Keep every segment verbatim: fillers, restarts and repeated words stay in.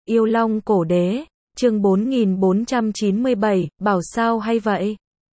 Yêu Long Cổ Đế, chương bốn nghìn bốn trăm chín mươi bảy, bảo sao hay vậy?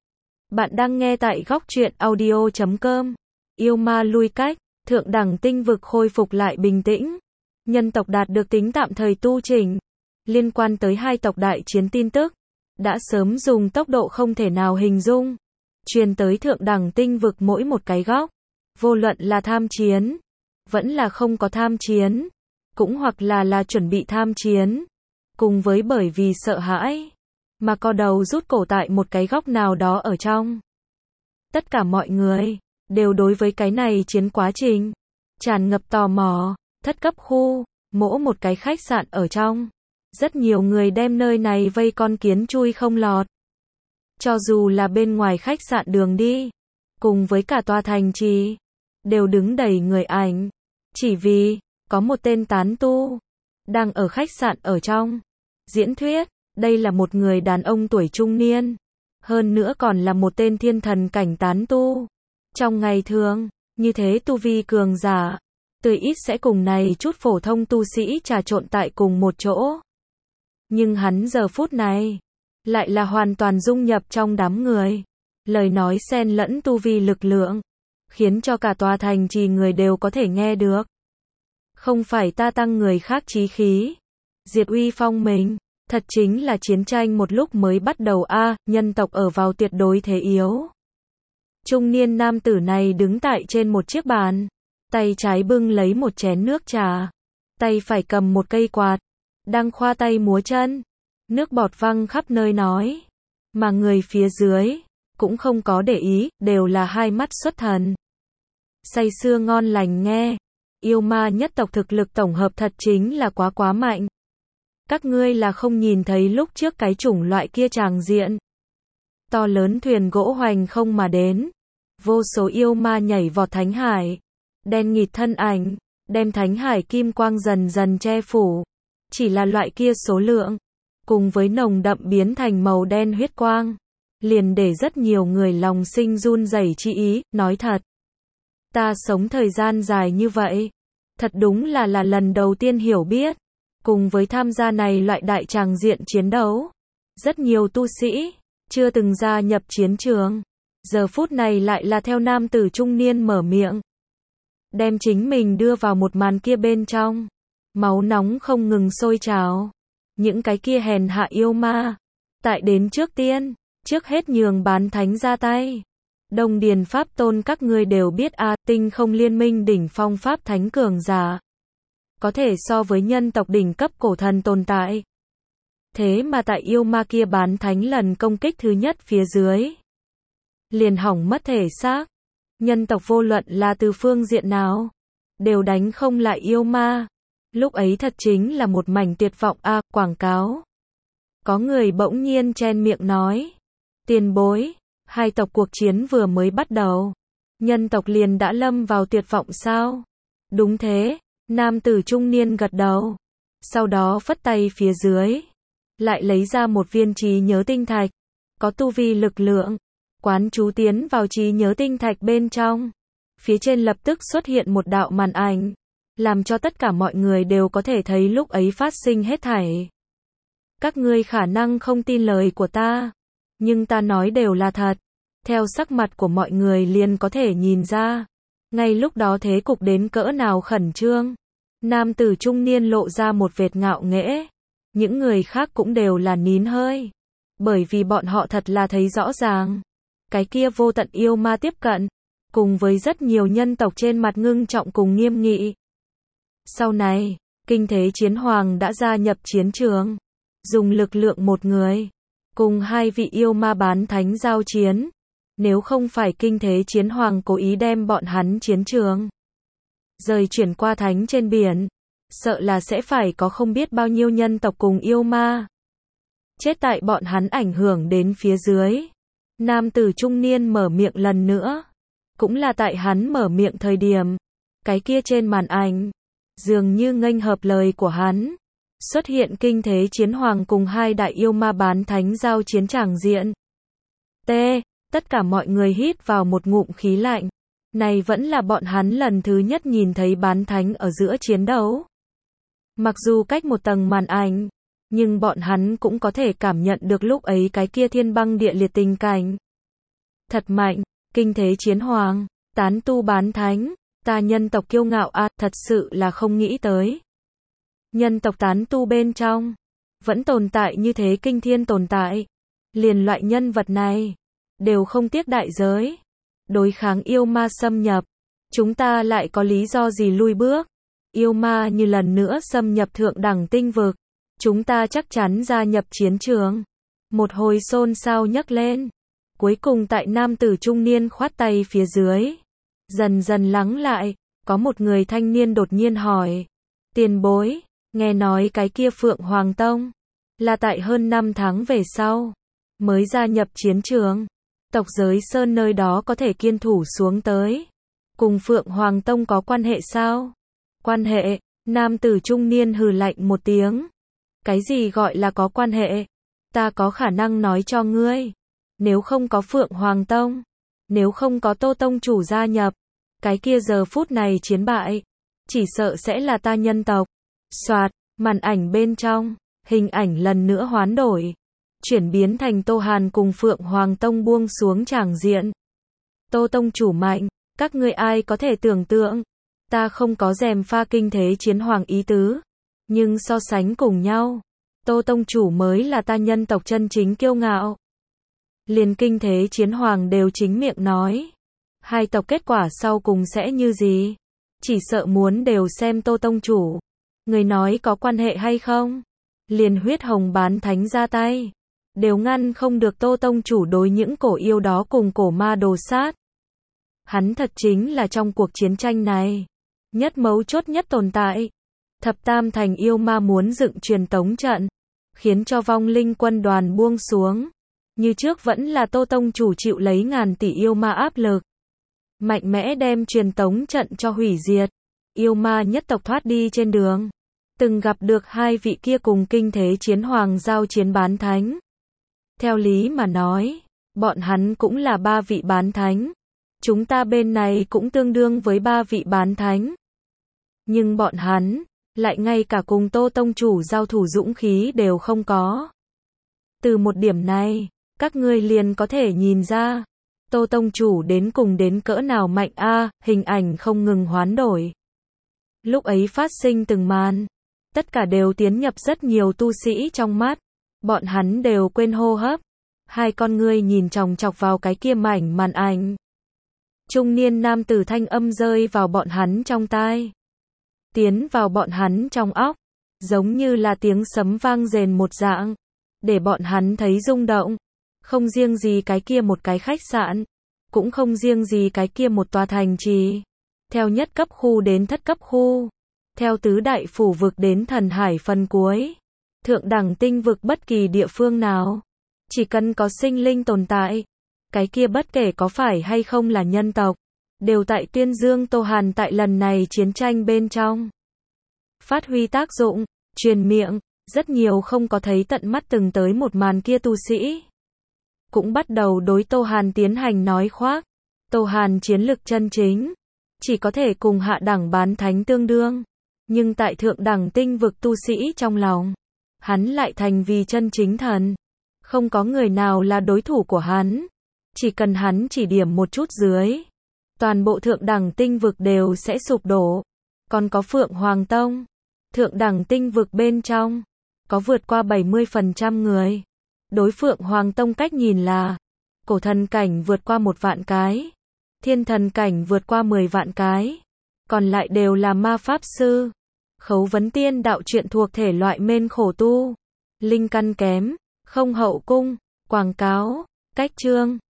Bạn đang nghe tại góc truyện audio chấm com. Yêu ma lui cách, thượng đẳng tinh vực khôi phục lại bình tĩnh. Nhân tộc đạt được tính tạm thời tu chỉnh. Liên quan tới hai tộc đại chiến tin tức, đã sớm dùng tốc độ không thể nào hình dung. Truyền tới thượng đẳng tinh vực mỗi một cái góc. Vô luận là tham chiến, vẫn là không có tham chiến, cũng hoặc là là chuẩn bị tham chiến. Cùng với bởi vì sợ hãi, mà co đầu rút cổ tại một cái góc nào đó ở trong. Tất cả mọi người, đều đối với cái này chiến quá trình, tràn ngập tò mò, thất cấp khu, mỗi một cái khách sạn ở trong. Rất nhiều người đem nơi này vây con kiến chui không lọt. Cho dù là bên ngoài khách sạn đường đi, cùng với cả tòa thành trì, đều đứng đầy người ảnh. Chỉ vì, có một tên tán tu, đang ở khách sạn ở trong. Diễn thuyết, đây là một người đàn ông tuổi trung niên. Hơn nữa còn là một tên thiên thần cảnh tán tu. Trong ngày thường, như thế tu vi cường giả, tùy ít sẽ cùng này chút phổ thông tu sĩ trà trộn tại cùng một chỗ. Nhưng hắn giờ phút này, lại là hoàn toàn dung nhập trong đám người. Lời nói xen lẫn tu vi lực lượng, khiến cho cả tòa thành trì người đều có thể nghe được. Không phải ta tăng người khác chí khí, diệt uy phong mình, thật chính là chiến tranh một lúc mới bắt đầu a, à, nhân tộc ở vào tuyệt đối thế yếu. Trung niên nam tử này đứng tại trên một chiếc bàn, tay trái bưng lấy một chén nước trà, tay phải cầm một cây quạt, đang khoa tay múa chân, nước bọt văng khắp nơi nói, mà người phía dưới cũng không có để ý, đều là hai mắt xuất thần. Say sưa ngon lành nghe. Yêu ma nhất tộc thực lực tổng hợp thật chính là quá quá mạnh. Các ngươi là không nhìn thấy lúc trước cái chủng loại kia tràng diện. To lớn thuyền gỗ hoành không mà đến. Vô số yêu ma nhảy vọt thánh hải. Đen nghịt thân ảnh, đem thánh hải kim quang dần dần che phủ. Chỉ là loại kia số lượng, cùng với nồng đậm biến thành màu đen huyết quang, liền để rất nhiều người lòng sinh run rẩy chi ý, nói thật. Ta sống thời gian dài như vậy, thật đúng là là lần đầu tiên hiểu biết, cùng với tham gia này loại đại tràng diện chiến đấu. Rất nhiều tu sĩ, chưa từng gia nhập chiến trường, giờ phút này lại là theo nam tử trung niên mở miệng. Đem chính mình đưa vào một màn kia bên trong, máu nóng không ngừng sôi trào. Những cái kia hèn hạ yêu ma, tại đến trước tiên, trước hết nhường bán thánh ra tay. Đông Điền Pháp Tôn các ngươi đều biết a, à, tinh không liên minh đỉnh phong Pháp Thánh cường giả. Có thể so với nhân tộc đỉnh cấp cổ thần tồn tại. Thế mà tại yêu ma kia bán thánh lần công kích thứ nhất phía dưới, liền hỏng mất thể xác. Nhân tộc vô luận là từ phương diện nào, đều đánh không lại yêu ma. Lúc ấy thật chính là một mảnh tuyệt vọng a, à, quảng cáo. Có người bỗng nhiên chen miệng nói. Tiền bối. Hai tộc cuộc chiến vừa mới bắt đầu, nhân tộc liền đã lâm vào tuyệt vọng sao? Đúng thế, nam tử trung niên gật đầu, sau đó phất tay phía dưới, lại lấy ra một viên trí nhớ tinh thạch, có tu vi lực lượng, quán chú tiến vào trí nhớ tinh thạch bên trong. Phía trên lập tức xuất hiện một đạo màn ảnh, làm cho tất cả mọi người đều có thể thấy lúc ấy phát sinh hết thảy. Các ngươi khả năng không tin lời của ta, nhưng ta nói đều là thật. Theo sắc mặt của mọi người liền có thể nhìn ra, ngay lúc đó thế cục đến cỡ nào khẩn trương. Nam tử trung niên lộ ra một vệt ngạo nghễ, những người khác cũng đều là nín hơi, bởi vì bọn họ thật là thấy rõ ràng, cái kia vô tận yêu ma tiếp cận, cùng với rất nhiều nhân tộc trên mặt ngưng trọng cùng nghiêm nghị. Sau này, kinh thế chiến hoàng đã gia nhập chiến trường, dùng lực lượng một người, cùng hai vị yêu ma bán thánh giao chiến. Nếu không phải kinh thế chiến hoàng cố ý đem bọn hắn chiến trường rời chuyển qua thánh trên biển, sợ là sẽ phải có không biết bao nhiêu nhân tộc cùng yêu ma chết tại bọn hắn ảnh hưởng đến phía dưới. Nam tử trung niên mở miệng lần nữa, cũng là tại hắn mở miệng thời điểm, cái kia trên màn ảnh, dường như nghênh hợp lời của hắn, xuất hiện kinh thế chiến hoàng cùng hai đại yêu ma bán thánh giao chiến tràng diện. T. Tất cả mọi người hít vào một ngụm khí lạnh. Này vẫn là bọn hắn lần thứ nhất nhìn thấy bán thánh ở giữa chiến đấu. Mặc dù cách một tầng màn ảnh, nhưng bọn hắn cũng có thể cảm nhận được lúc ấy cái kia thiên băng địa liệt tình cảnh. Thật mạnh, kinh thế chiến hoàng, tán tu bán thánh, ta nhân tộc kiêu ngạo a, à, thật sự là không nghĩ tới. Nhân tộc tán tu bên trong, vẫn tồn tại như thế kinh thiên tồn tại. Liền loại nhân vật này, đều không tiếc đại giới. Đối kháng yêu ma xâm nhập, chúng ta lại có lý do gì lui bước. Yêu ma như lần nữa xâm nhập thượng đẳng tinh vực, chúng ta chắc chắn gia nhập chiến trường. Một hồi xôn xao nhấc lên. Cuối cùng tại nam tử trung niên khoát tay phía dưới, dần dần lắng lại, có một người thanh niên đột nhiên hỏi. Tiền bối, nghe nói cái kia Phượng Hoàng Tông, là tại hơn năm tháng về sau, mới gia nhập chiến trường. Tộc giới sơn nơi đó có thể kiên thủ xuống tới. Cùng Phượng Hoàng Tông có quan hệ sao? Quan hệ, nam tử trung niên hừ lạnh một tiếng. Cái gì gọi là có quan hệ? Ta có khả năng nói cho ngươi. Nếu không có Phượng Hoàng Tông, nếu không có Tô Tông chủ gia nhập, cái kia giờ phút này chiến bại, chỉ sợ sẽ là ta nhân tộc. Soạt, màn ảnh bên trong, hình ảnh lần nữa hoán đổi, chuyển biến thành Tô Hàn cùng Phượng Hoàng Tông buông xuống tràng diện. Tô Tông chủ mạnh, các ngươi ai có thể tưởng tượng, ta không có rèm pha kinh thế chiến hoàng ý tứ, nhưng so sánh cùng nhau, Tô Tông chủ mới là ta nhân tộc chân chính kiêu ngạo. Liền kinh thế chiến hoàng đều chính miệng nói, hai tộc kết quả sau cùng sẽ như gì, chỉ sợ muốn đều xem Tô Tông chủ. Người nói có quan hệ hay không, liền huyết hồng bán thánh ra tay, đều ngăn không được Tô Tông chủ đối những cổ yêu đó cùng cổ ma đồ sát. Hắn thật chính là trong cuộc chiến tranh này, nhất mấu chốt nhất tồn tại. Thập tam thành yêu ma muốn dựng truyền tống trận, khiến cho vong linh quân đoàn buông xuống. Như trước vẫn là Tô Tông chủ chịu lấy ngàn tỷ yêu ma áp lực, mạnh mẽ đem truyền tống trận cho hủy diệt. Yêu ma nhất tộc thoát đi trên đường, từng gặp được hai vị kia cùng kinh thế chiến hoàng giao chiến bán thánh. Theo lý mà nói, bọn hắn cũng là ba vị bán thánh. Chúng ta bên này cũng tương đương với ba vị bán thánh. Nhưng bọn hắn, lại ngay cả cùng Tô Tông chủ giao thủ dũng khí đều không có. Từ một điểm này, các ngươi liền có thể nhìn ra, Tô Tông chủ đến cùng đến cỡ nào mạnh a, à, hình ảnh không ngừng hoán đổi. Lúc ấy phát sinh từng màn, tất cả đều tiến nhập rất nhiều tu sĩ trong mắt, bọn hắn đều quên hô hấp, hai con ngươi nhìn chòng chọc vào cái kia mảnh màn ảnh. Trung niên nam tử thanh âm rơi vào bọn hắn trong tai, tiến vào bọn hắn trong óc, giống như là tiếng sấm vang rền một dạng, để bọn hắn thấy rung động. Không riêng gì cái kia một cái khách sạn, cũng không riêng gì cái kia một tòa thành trì. Theo nhất cấp khu đến thất cấp khu, theo tứ đại phủ vực đến thần hải phần cuối, thượng đẳng tinh vực bất kỳ địa phương nào, chỉ cần có sinh linh tồn tại, cái kia bất kể có phải hay không là nhân tộc, đều tại tuyên dương Tô Hàn tại lần này chiến tranh bên trong phát huy tác dụng, truyền miệng. Rất nhiều không có thấy tận mắt từng tới một màn kia tu sĩ, cũng bắt đầu đối Tô Hàn tiến hành nói khoác. Tô Hàn chiến lực chân chính, chỉ có thể cùng hạ đẳng bán thánh tương đương, nhưng tại thượng đẳng tinh vực tu sĩ trong lòng, hắn lại thành vì chân chính thần. Không có người nào là đối thủ của hắn, chỉ cần hắn chỉ điểm một chút dưới, toàn bộ thượng đẳng tinh vực đều sẽ sụp đổ. Còn có Phượng Hoàng Tông, thượng đẳng tinh vực bên trong, có vượt qua bảy mươi phần trăm người. Đối Phượng Hoàng Tông cách nhìn là, cổ thần cảnh vượt qua một vạn cái, thiên thần cảnh vượt qua mười vạn cái, còn lại đều là ma pháp sư, khấu vấn tiên đạo truyện thuộc thể loại mên khổ tu, linh căn kém, không hậu cung, quảng cáo, cách chương.